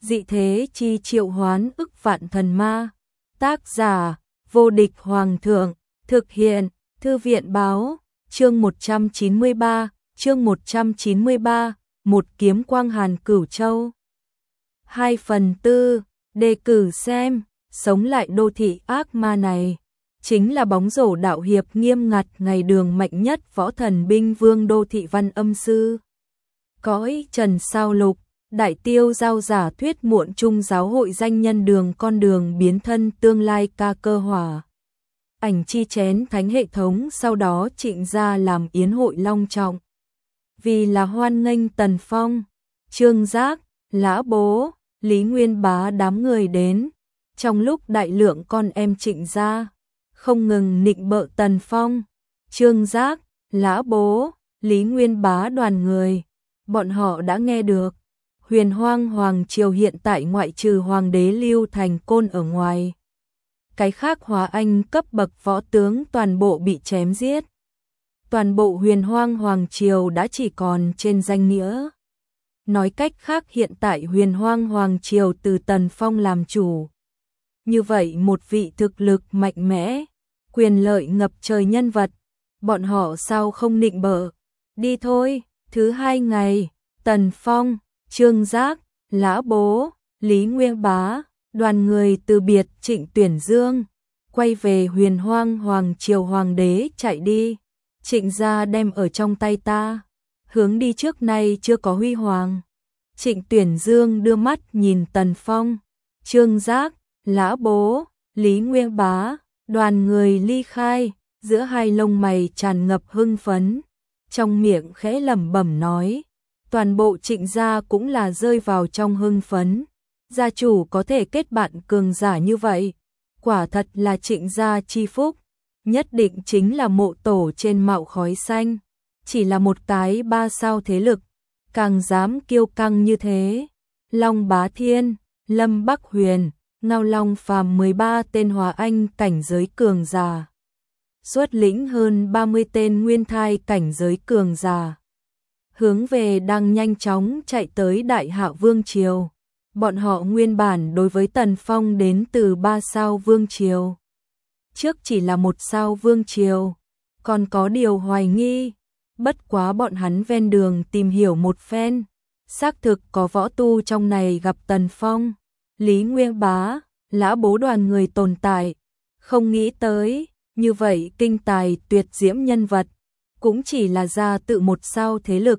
dị thế chi triệu hoán ức vạn thần ma. Tác giả, vô địch hoàng thượng, thực hiện, thư viện báo, chương 193, một kiếm quang hàn cửu châu. 2/4, đề cử xem, sống lại đô thị ác ma này. Chính là bóng rổ đạo hiệp nghiêm ngặt ngày đường mạnh nhất võ thần binh vương đô thị văn âm sư. Cõi trần sao lục, đại tiêu giao giả thuyết muộn trung giáo hội danh nhân đường con đường biến thân tương lai ca cơ hỏa. Ảnh chi chén thánh hệ thống sau đó trịnh gia làm yến hội long trọng. Vì là hoan nghênh Tần Phong, Trương Giác, Lã Bố, Lý Nguyên Bá đám người đến. Trong lúc đại lượng con em trịnh gia không ngừng nịnh bợ Tần Phong, Trương Giác, Lã Bố, Lý Nguyên Bá đoàn người. Bọn họ đã nghe được, Huyền Hoang Hoàng Triều hiện tại ngoại trừ Hoàng đế Lưu Thành Côn ở ngoài. Cái khác Hóa Anh cấp bậc võ tướng toàn bộ bị chém giết. Toàn bộ Huyền Hoang Hoàng Triều đã chỉ còn trên danh nghĩa. Nói cách khác hiện tại Huyền Hoang Hoàng Triều từ Tần Phong làm chủ. Như vậy một vị thực lực mạnh mẽ, quyền lợi ngập trời nhân vật, bọn họ sao không nịnh bợ. Đi thôi, thứ hai ngày, Tần Phong, Trương Giác, Lã Bố, Lý Nguyên Bá, đoàn người từ biệt Trịnh Tuyển Dương, quay về Huyền Hoang Hoàng Triều Hoàng đế chạy đi. Trịnh gia đem ở trong tay ta, hướng đi trước nay chưa có huy hoàng. Trịnh Tuyển Dương đưa mắt nhìn Tần Phong, Trương Giác, Lã Bố, Lý Nguyên Bá, đoàn người ly khai, giữa hai lông mày tràn ngập hưng phấn, trong miệng khẽ lẩm bẩm nói, toàn bộ Trịnh gia cũng là rơi vào trong hưng phấn. Gia chủ có thể kết bạn cường giả như vậy, quả thật là Trịnh gia chi phúc, nhất định chính là mộ tổ trên mạo khói xanh, chỉ là một cái 3 sao thế lực, càng dám kiêu căng như thế. Long Bá Thiên, Lâm Bắc Huyền, Ngao Long phàm 13 tên Hóa Anh cảnh giới cường giả, xuất lĩnh hơn 30 tên nguyên thai cảnh giới cường giả, hướng về đang nhanh chóng chạy tới Đại Hạ Vương Triều. Bọn họ nguyên bản đối với Tần Phong đến từ 3 sao Vương Triều, trước chỉ là 1 sao Vương Triều, còn có điều hoài nghi. Bất quá bọn hắn ven đường tìm hiểu một phen, xác thực có võ tu trong này gặp Tần Phong, Lý Nguyên Bá, Lã Bố đoàn người tồn tại. Không nghĩ tới, như vậy kinh tài tuyệt diễm nhân vật, cũng chỉ là ra tự 1 sao thế lực.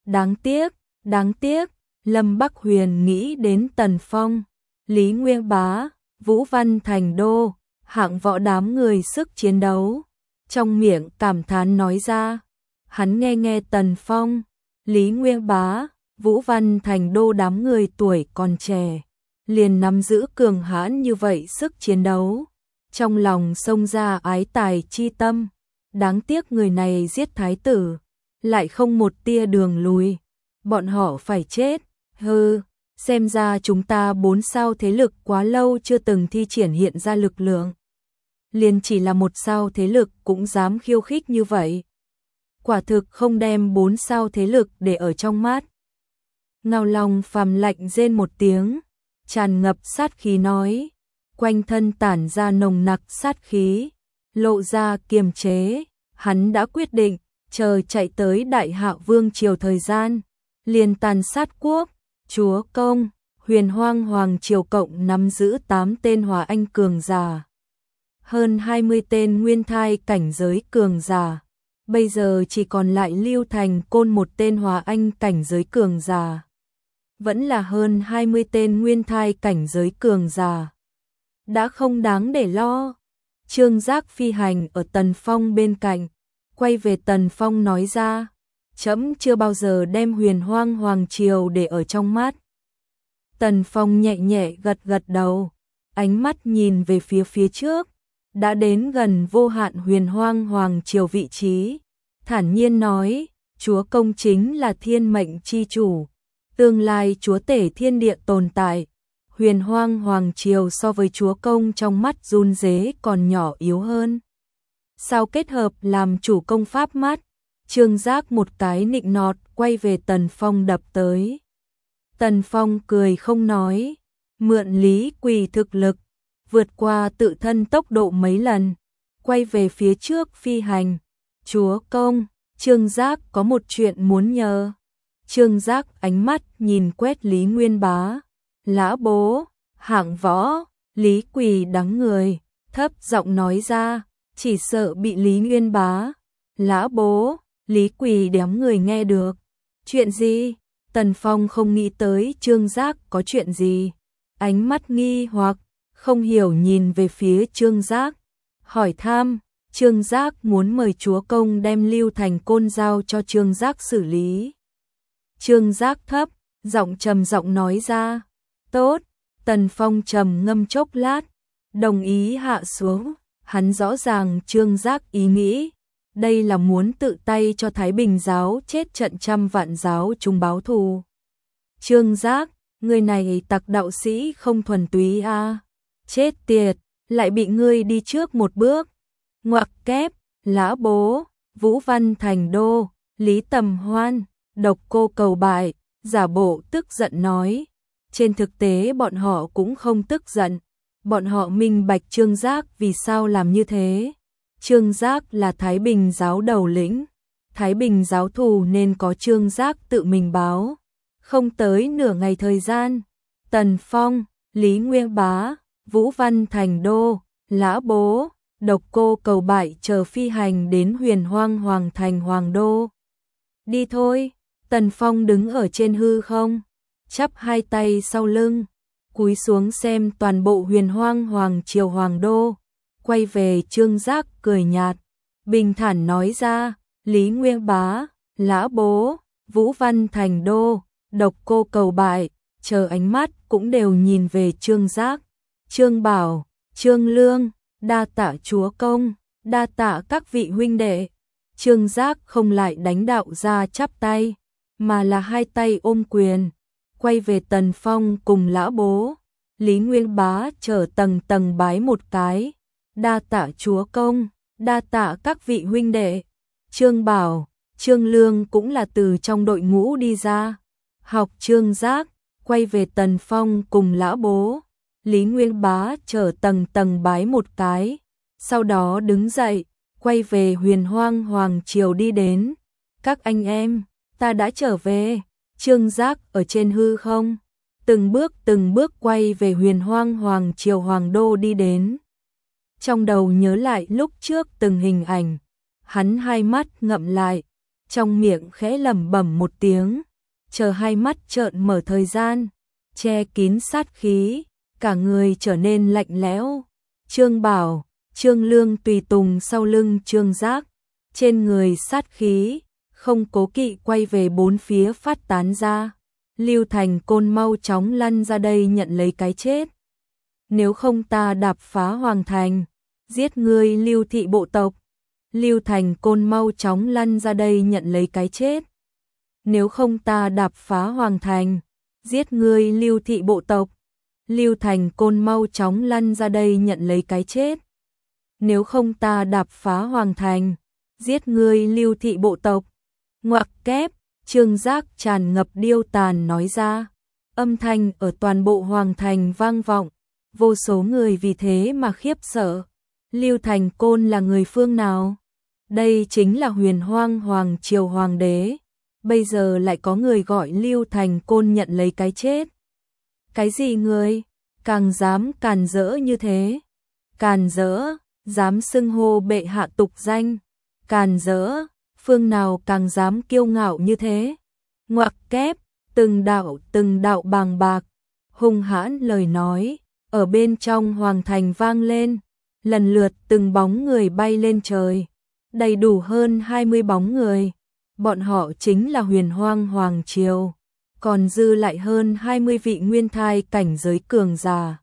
Đáng tiếc, Lâm Bắc Huyền nghĩ đến Tần Phong, Lý Nguyên Bá, Vũ Văn Thành Đô, hạng võ đám người sức chiến đấu. Trong miệng cảm thán nói ra, hắn nghe Tần Phong, Lý Nguyên Bá, Vũ Văn Thành Đô đám người tuổi còn trẻ, liền nắm giữ cường hãn như vậy sức chiến đấu. Trong lòng xông ra ái tài chi tâm, đáng tiếc người này giết thái tử, lại không một tia đường lùi, bọn họ phải chết. Hừ, xem ra chúng ta 4 sao thế lực quá lâu chưa từng thi triển hiện ra lực lượng. Liền chỉ là 1 sao thế lực cũng dám khiêu khích như vậy. Quả thực không đem 4 sao thế lực để ở trong mắt. Ngao Long phàm lạnh rên một tiếng, tràn ngập sát khí nói, quanh thân tản ra nồng nặc sát khí, lộ ra kiềm chế. Hắn đã quyết định, chờ chạy tới Đại Hạ Vương Triều thời gian, liền tàn sát quốc, chúa công, Huyền Hoang Hoàng Triều cộng nắm giữ 8 tên Hóa Anh cường giả, hơn 20 tên nguyên thai cảnh giới cường giả. Bây giờ chỉ còn lại Lưu Thành Côn một tên Hóa Anh cảnh giới cường giả, vẫn là hơn 20 tên nguyên thai cảnh giới cường giả, đã không đáng để lo. Trương Giác phi hành ở Tần Phong bên cạnh, quay về Tần Phong nói ra, trẫm chưa bao giờ đem Huyền Hoang Hoàng Triều để ở trong mắt. Tần Phong nhẹ nhẹ gật đầu, ánh mắt nhìn về phía trước, đã đến gần vô hạn Huyền Hoang Hoàng Triều vị trí, thản nhiên nói, chúa công chính là thiên mệnh chi chủ, tương lai chúa tể thiên địa tồn tại. Huyền Hoang Hoàng Triều so với chúa công trong mắt run rế còn nhỏ yếu hơn. Sao kết hợp làm chủ công pháp mắt? Trương Giác một cái nịnh nọt quay về Tần Phong đập tới. Tần Phong cười không nói, mượn Lý Quỳ thực lực, vượt qua tự thân tốc độ mấy lần, quay về phía trước phi hành. Chúa công, Trương Giác có một chuyện muốn nhờ. Trương Giác ánh mắt nhìn quét Lý Nguyên Bá. Lã bố, hạng võ, Lý Quỳ đắng người, thấp giọng nói ra, chỉ sợ bị Lý Nguyên Bá. Lã bố, Lý Quỳ đám người nghe được. Chuyện gì? Tần Phong không nghĩ tới Trương Giác có chuyện gì. Ánh mắt nghi hoặc, không hiểu nhìn về phía Trương Giác. Hỏi thăm, Trương Giác muốn mời chúa công đem Lưu Thành Côn giao cho Trương Giác xử lý. Trương Giác thấp, giọng trầm giọng nói ra. Tốt, Tần Phong trầm ngâm chốc lát, đồng ý hạ xuống. Hắn rõ ràng Trương Giác ý nghĩ, đây là muốn tự tay cho Thái Bình giáo chết trận trăm vạn giáo chúng báo thù. Trương Giác, người này tặc đạo sĩ không thuần túy a, chết tiệt, lại bị ngươi đi trước một bước. Ngoặc kép, Lã bố, Vũ Văn Thành Đô, Lý Tầm Hoan, Độc Cô cầu bại, giả bộ tức giận nói. Trên thực tế bọn họ cũng không tức giận, bọn họ minh bạch Trương Giác vì sao làm như thế. Trương Giác là Thái Bình giáo đầu lĩnh, Thái Bình giáo thù nên có Trương Giác tự mình báo. Không tới nửa ngày thời gian, Tần Phong, Lý Nguyên Bá, Vũ Văn Thành Đô, Lã bố, Độc Cô cầu bại chờ phi hành đến Huyền Hoang Hoàng thành Hoàng đô. Đi thôi. Tần Phong đứng ở trên hư không, chắp hai tay sau lưng, cúi xuống xem toàn bộ Huyền Hoang Hoàng triều Hoàng đô, quay về Trương Giác cười nhạt, bình thản nói ra, Lý Nguyên Bá, Lã bố, Vũ Văn Thành Đô, Độc Cô cầu bại, chờ ánh mắt cũng đều nhìn về Trương Giác. Trương Bảo, Trương Lương, đa tạ chúa công, đa tạ các vị huynh đệ. Trương Giác không lại đánh đạo ra chắp tay, mà là hai tay ôm quyền, quay về Tần Phong cùng Lã bố. Lý Nguyên Bá trở tầng tầng bái một cái, đa tạ chúa công, đa tạ các vị huynh đệ. Trương Bảo, Trương Lương cũng là từ trong đội ngũ đi ra, học Trương Giác, quay về Tần Phong cùng Lã bố. Lý Nguyên Bá trở tầng tầng bái một cái, sau đó đứng dậy, quay về Huyền Hoang Hoàng triều đi đến. Các anh em, ta đã trở về. Trương Giác ở trên hư không, từng bước quay về Huyền Hoang Hoàng triều Hoàng đô đi đến. Trong đầu nhớ lại lúc trước từng hình ảnh, hắn hai mắt ngậm lại, trong miệng khẽ lẩm bẩm một tiếng, chờ hai mắt trợn mở thời gian, che kín sát khí, cả người trở nên lạnh lẽo. Trương Bảo, Trương Lương tùy tùng sau lưng Trương Giác, trên người sát khí, không cố kỵ quay về bốn phía phát tán ra. Lưu Thành Côn mau chóng lăn ra đây nhận lấy cái chết. Nếu không ta đạp phá hoàng thành, giết ngươi Lưu thị bộ tộc. Lưu Thành Côn mau chóng lăn ra đây nhận lấy cái chết. Nếu không ta đạp phá hoàng thành, giết ngươi Lưu thị bộ tộc. Lưu Thành Côn mau chóng lăn ra đây nhận lấy cái chết. Nếu không ta đạp phá hoàng thành, giết ngươi Lưu thị bộ tộc. Ngoặc kép, Trương Giác tràn ngập điêu tàn nói ra. Âm thanh ở toàn bộ hoàng thành vang vọng, vô số người vì thế mà khiếp sợ. Lưu Thành Côn là người phương nào? Đây chính là Huyền Hoang Hoàng triều hoàng đế, bây giờ lại có người gọi Lưu Thành Côn nhận lấy cái chết. Cái gì người? Càng dám càn rỡ như thế? Càn rỡ, dám xưng hô bệ hạ tục danh. Càn rỡ, phương nào càng dám kiêu ngạo như thế? Ngoặc kép, từng đạo bàng bạc, hung hãn lời nói, ở bên trong hoàng thành vang lên, lần lượt từng bóng người bay lên trời, đầy đủ hơn 20 bóng người, bọn họ chính là Huyền Hoang Hoàng triều, còn dư lại hơn 20 vị nguyên thai cảnh giới cường giả.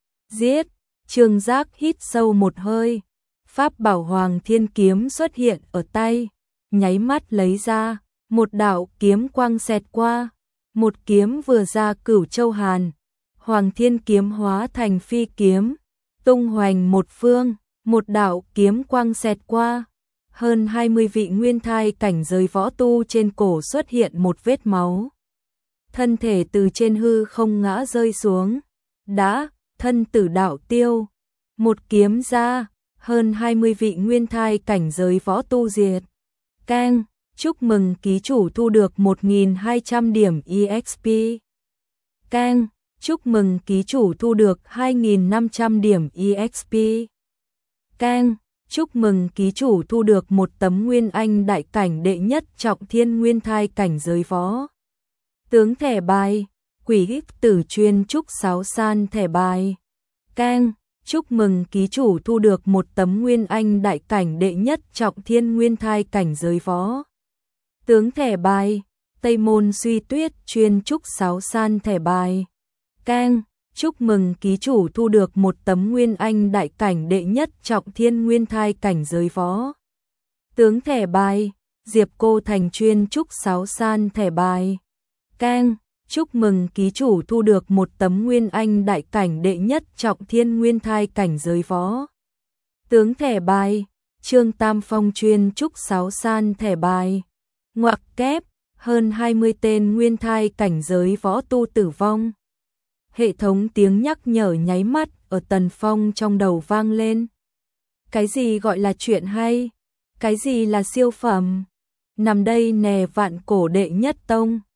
Giết, Trương Giác hít sâu một hơi, pháp bảo Hoàng Thiên kiếm xuất hiện ở tay, nháy mắt lấy ra, một đạo kiếm quang xẹt qua, một kiếm vừa ra Cửu Châu Hàn, Hoàng Thiên kiếm hóa thành phi kiếm, tung hoành một phương, một đạo kiếm quang xẹt qua, hơn 20 vị nguyên thai cảnh giới võ tu trên cổ xuất hiện một vết máu. thân thể từ trên hư không ngã rơi xuống. Đã, thân tử đạo tiêu, một kiếm ra, hơn 20 vị nguyên thai cảnh giới võ tu diệt. Keng, chúc mừng ký chủ thu được 1.200 điểm EXP. Keng, chúc mừng ký chủ thu được 2.500 điểm EXP. Keng, chúc mừng ký chủ thu được một tấm Nguyên Anh đại cảnh đệ nhất trọng thiên nguyên thai cảnh giới võ tướng thẻ bài, quỷ hích tử chuyên trúc 6 san thẻ bài. Keng, chúc mừng ký chủ thu được một tấm Nguyên Anh đại cảnh đệ nhất trọng thiên nguyên thai cảnh giới võ tướng thẻ bài, Tây môn suy tuyết chuyên trúc 6 san thẻ bài. Keng, chúc mừng ký chủ thu được một tấm Nguyên Anh đại cảnh đệ nhất trọng thiên nguyên thai cảnh giới võ tướng thẻ bài, Diệp Cô Thành chuyên trúc 6 san thẻ bài. Keng, chúc mừng ký chủ thu được một tấm Nguyên Anh đại cảnh đệ nhất trọng thiên nguyên thai cảnh giới võ tướng thẻ bài, Trương Tam Phong chuyên trúc 6 san thẻ bài. Ngoặc kép, hơn 20 tên nguyên thai cảnh giới võ tu tử vong. Hệ thống tiếng nhắc nhở nháy mắt ở Tần Phong trong đầu vang lên. Cái gì gọi là chuyện hay? Cái gì là siêu phẩm? Nằm đây nè, Vạn Cổ đệ nhất tông.